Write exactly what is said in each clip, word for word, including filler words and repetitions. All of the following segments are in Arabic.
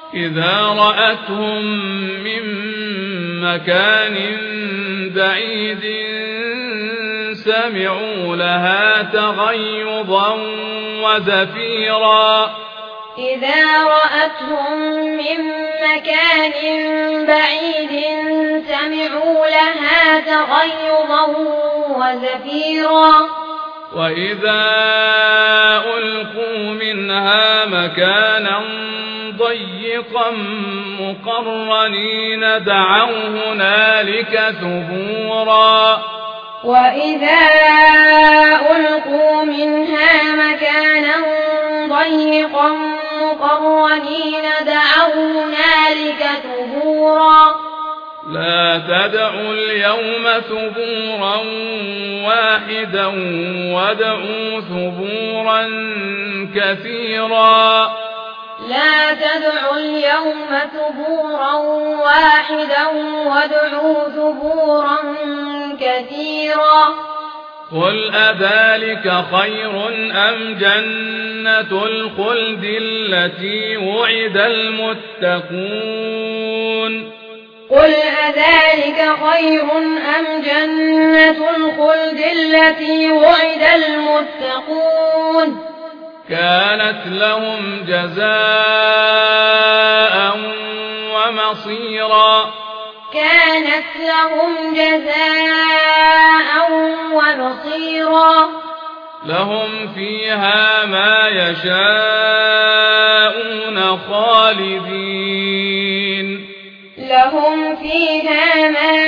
إذا رأتهم من مكان بعيد سمعوا لها تغيظا وزفيرا إذا رأتهم من مكان بعيد سمعوا لها تغيظا وزفيرا وإذا ألقوا منها مكانا ضيقا مقرنين دعوا هنالك ثبورا وإذا ألقوا منها مكانا ضيقا مقرنين دعوا هنالك ثبورا لا تدعوا اليوم ثبورا واحدا وادعوا ثبورا كثيرا لا تدعوا اليوم ثبورا واحدا وادعوا ثبورا كثيرا قل أذلك خير أم جنة الخلد التي وعد المتقون قل أذلك خير أم جنة الخلد التي وعد المتقون كانت لهم جزاء ومصيرا كانت لهم جزاء ومصيرا لهم فيها ما يشاءون خالدين لهم فيها ما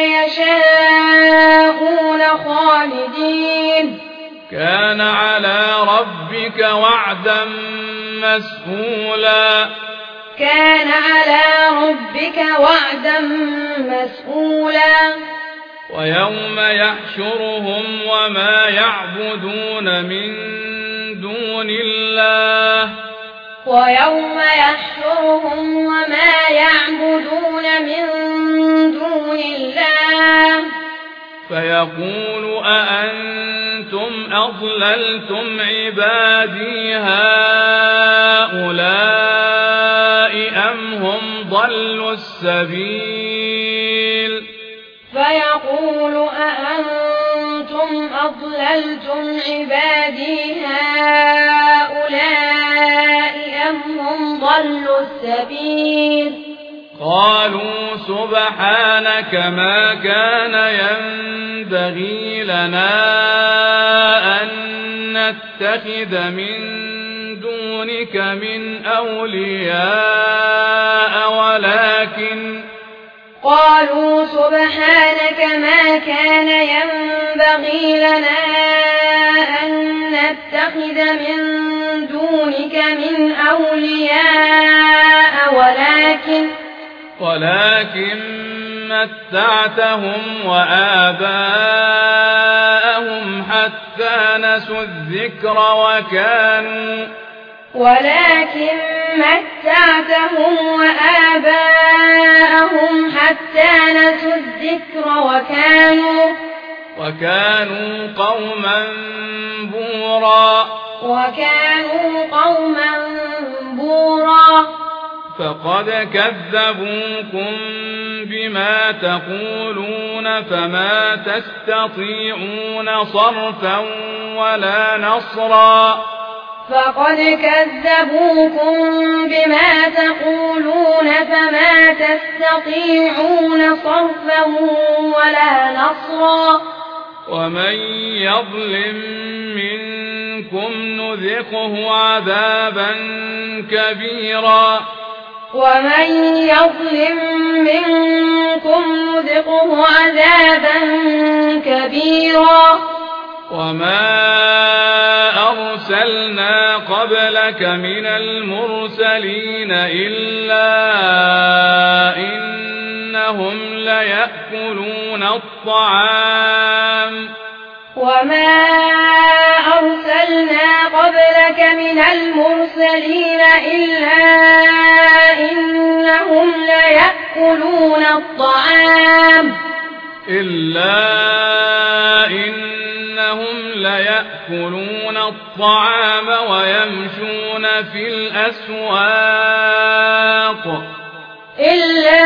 يشاءون خالدين كان على ربك وعدا مسئولا كان على ربك وعدا مسئولا ويوم يحشرهم وما يعبدون من دون الله ويوم يحشرهم وما يعبدون من دون الله فيقول أأنتم أضللتم عبادي هؤلاء أم هم ضلوا السبيل فيقول أأنتم أضللتم عبادي هؤلاء أم هم ضلوا السبيل قالوا سبحانك ما كان ينبغي لنا أن نتخذ من دونك من أولياء ولكن قالوا سبحانك ما كان ينبغي لنا أن نتخذ من دونك من أولياء ولكن ولكن متعتهم وآباءهم حتى نسوا الذكر وكانوا ولكن متعتهم وآباءهم حتى نسوا الذكر وكانوا وكانوا قوما بورا وكانوا قوما بورا فقد كذبوكم بما تقولون فما تستطيعون صرفا ولا نصرا فقد كذبوكم بما تقولون فما تستطيعون صرفا ولا نصرا ومن يظلم منكم نذقه عذابا كبيرا ومن يظلم منكم نذقه عذابا كبيرا وما أرسلنا قبلك من المرسلين إلا إنهم ليأكلون الطعام وما أرسلنا قبلك من المرسلين إلا إنهم ليأكلون الطعام إلا إنهم ليأكلون الطعام ويمشون في الأسواق إلا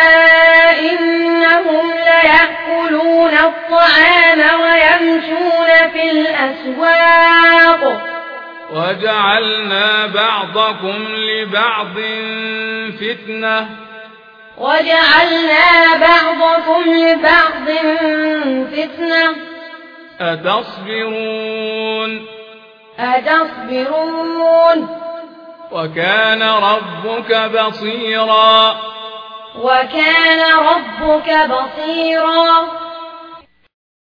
إنهم ليأكلون الطعام ويمشون في الأسواق وجعلنا بعضكم لبعض فتنة وجعلنا بعضكم لبعض فتنة أتصبرون أتصبرون وكان ربك بصيرا وكان ربك بصيرا